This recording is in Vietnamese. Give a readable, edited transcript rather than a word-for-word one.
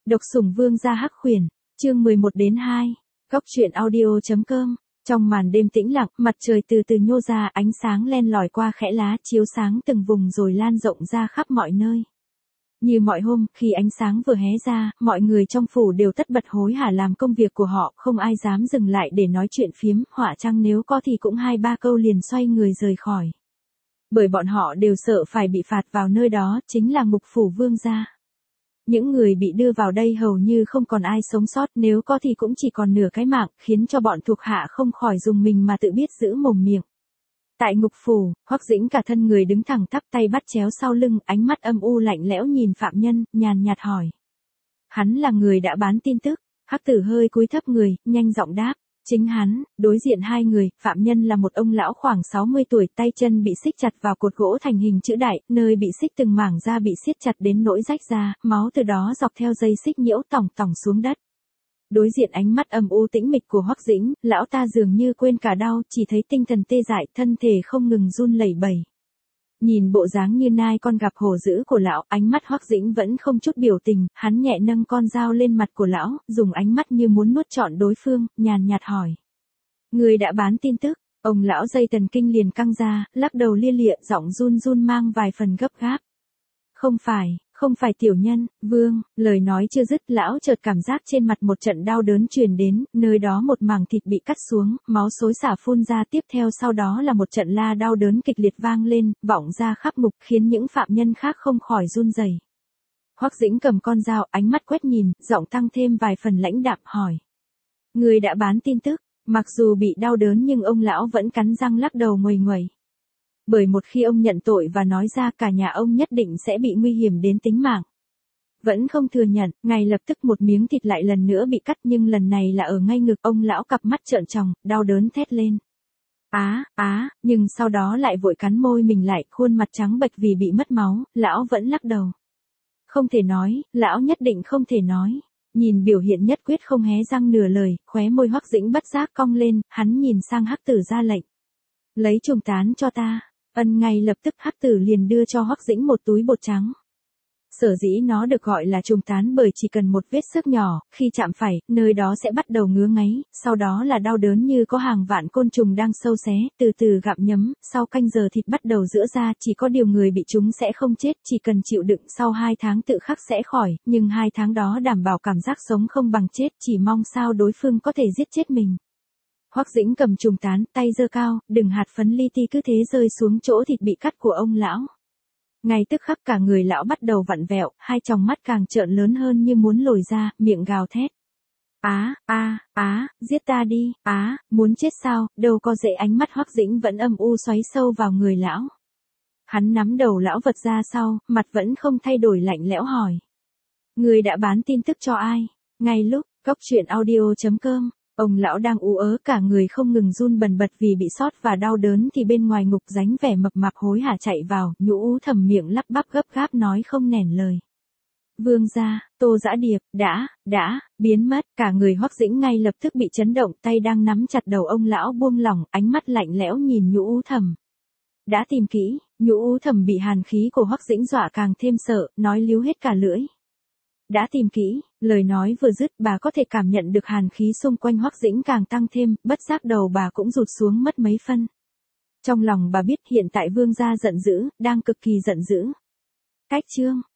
Độc sủng vương gia hắc khuyển, chương 11-2, Góc truyện audio.com. Trong màn đêm tĩnh lặng, mặt trời từ từ nhô ra, ánh sáng len lỏi qua khẽ lá chiếu sáng từng vùng rồi lan rộng ra khắp mọi nơi. Như mọi hôm, khi ánh sáng vừa hé ra, mọi người trong phủ đều tất bật hối hả làm công việc của họ, không ai dám dừng lại để nói chuyện phiếm, họa chăng nếu có thì cũng 2-3 câu liền xoay người rời khỏi. Bởi bọn họ đều sợ phải bị phạt vào nơi đó, chính là ngục phủ vương gia. Những người bị đưa vào đây hầu như không còn ai sống sót, nếu có thì cũng chỉ còn nửa cái mạng, khiến cho bọn thuộc hạ không khỏi dùng mình mà tự biết giữ mồm miệng. Tại ngục phủ, Hoắc Dĩnh cả thân người đứng thẳng tắp, tay bắt chéo sau lưng, ánh mắt âm u lạnh lẽo nhìn phạm nhân, nhàn nhạt hỏi. Hắn là người đã bán tin tức. Hắc Tử hơi cúi thấp người, nhanh giọng đáp. Chính hắn. Đối diện hai người, phạm nhân là một ông lão khoảng 60 tuổi, tay chân bị xích chặt vào cột gỗ thành hình chữ đại, nơi bị xích từng mảng da bị siết chặt đến nỗi rách ra, máu từ đó dọc theo dây xích nhiễu tòng tòng xuống đất. Đối diện ánh mắt âm u tĩnh mịch của Hoắc Dĩnh, lão ta dường như quên cả đau, chỉ thấy tinh thần tê dại, thân thể không ngừng run lẩy bẩy. Nhìn bộ dáng như nai con gặp hổ dữ của lão, ánh mắt Hoắc Dĩnh vẫn không chút biểu tình, hắn nhẹ nâng con dao lên mặt của lão, dùng ánh mắt như muốn nuốt trọn đối phương, nhàn nhạt hỏi. Người đã bán tin tức. Ông lão dây thần kinh liền căng ra, lắc đầu lia lịa, giọng run run mang vài phần gấp gáp. Không phải tiểu nhân, vương. Lời nói chưa dứt, lão chợt cảm giác trên mặt một trận đau đớn truyền đến, nơi đó một mảng thịt bị cắt xuống, máu xối xả phun ra, tiếp theo sau đó là một trận la đau đớn kịch liệt vang lên, vọng ra khắp ngục, khiến những phạm nhân khác không khỏi run rẩy. Hoắc Dĩnh cầm con dao, ánh mắt quét nhìn, giọng tăng thêm vài phần lãnh đạm hỏi. Người đã bán tin tức. Mặc dù bị đau đớn nhưng ông lão vẫn cắn răng lắc đầu nguầy nguẩy. Bởi một khi ông nhận tội và nói ra, cả nhà ông nhất định sẽ bị nguy hiểm đến tính mạng. Vẫn không thừa nhận, ngay lập tức một miếng thịt lại lần nữa bị cắt, nhưng lần này là ở ngay ngực. Ông lão cặp mắt trợn tròng, đau đớn thét lên. Nhưng sau đó lại vội cắn môi mình lại, khuôn mặt trắng bệch vì bị mất máu, lão vẫn lắc đầu. Không thể nói, lão nhất định không thể nói. Nhìn biểu hiện nhất quyết không hé răng nửa lời, khóe môi Hoắc Dĩnh bất giác cong lên, hắn nhìn sang Hắc Tử ra lệnh. Lấy trùng tán cho ta. Ngay lập tức Hắc Tử liền đưa cho Hoắc Dĩnh một túi bột trắng. Sở dĩ nó được gọi là trùng tán bởi chỉ cần một vết xước nhỏ, khi chạm phải, nơi đó sẽ bắt đầu ngứa ngáy, sau đó là đau đớn như có hàng vạn côn trùng đang sâu xé, từ từ gặm nhấm, sau canh giờ thịt bắt đầu giữa ra, chỉ có điều người bị chúng sẽ không chết, chỉ cần chịu đựng, sau 2 tháng tự khắc sẽ khỏi, nhưng 2 tháng đó đảm bảo cảm giác sống không bằng chết, chỉ mong sao đối phương có thể giết chết mình. Hoắc Dĩnh cầm trùng tán, tay giơ cao, đừng hạt phấn li ti cứ thế rơi xuống chỗ thịt bị cắt của ông lão. Ngay tức khắc cả người lão bắt đầu vặn vẹo, hai tròng mắt càng trợn lớn hơn như muốn lồi ra, miệng gào thét. Giết ta đi, muốn chết sao, đâu có dễ. Ánh mắt Hoắc Dĩnh vẫn âm u xoáy sâu vào người lão. Hắn nắm đầu lão vật ra sau, mặt vẫn không thay đổi lạnh lẽo hỏi. Người đã bán tin tức cho ai? Ngay lúc, Góc truyện audio.com. Ông lão đang ú ớ cả người không ngừng run bần bật vì bị sót và đau đớn thì bên ngoài ngục dánh vẻ mập mạp hối hả chạy vào, nhũ thầm miệng lắp bắp gấp gáp nói không nẻn lời. Vương gia, Tô Dã Điệp, đã, biến mất, cả người Hoắc Dĩnh ngay lập tức bị chấn động, tay đang nắm chặt đầu ông lão buông lỏng, ánh mắt lạnh lẽo nhìn nhũ thầm. Đã tìm kỹ, nhũ thầm bị hàn khí của Hoắc Dĩnh dọa càng thêm sợ, nói líu hết cả lưỡi. Đã tìm kỹ, lời nói vừa dứt bà có thể cảm nhận được hàn khí xung quanh Hoắc Dĩnh càng tăng thêm, bất giác đầu bà cũng rụt xuống mất mấy phân. Trong lòng bà biết hiện tại vương gia giận dữ, đang cực kỳ giận dữ. Cách chương.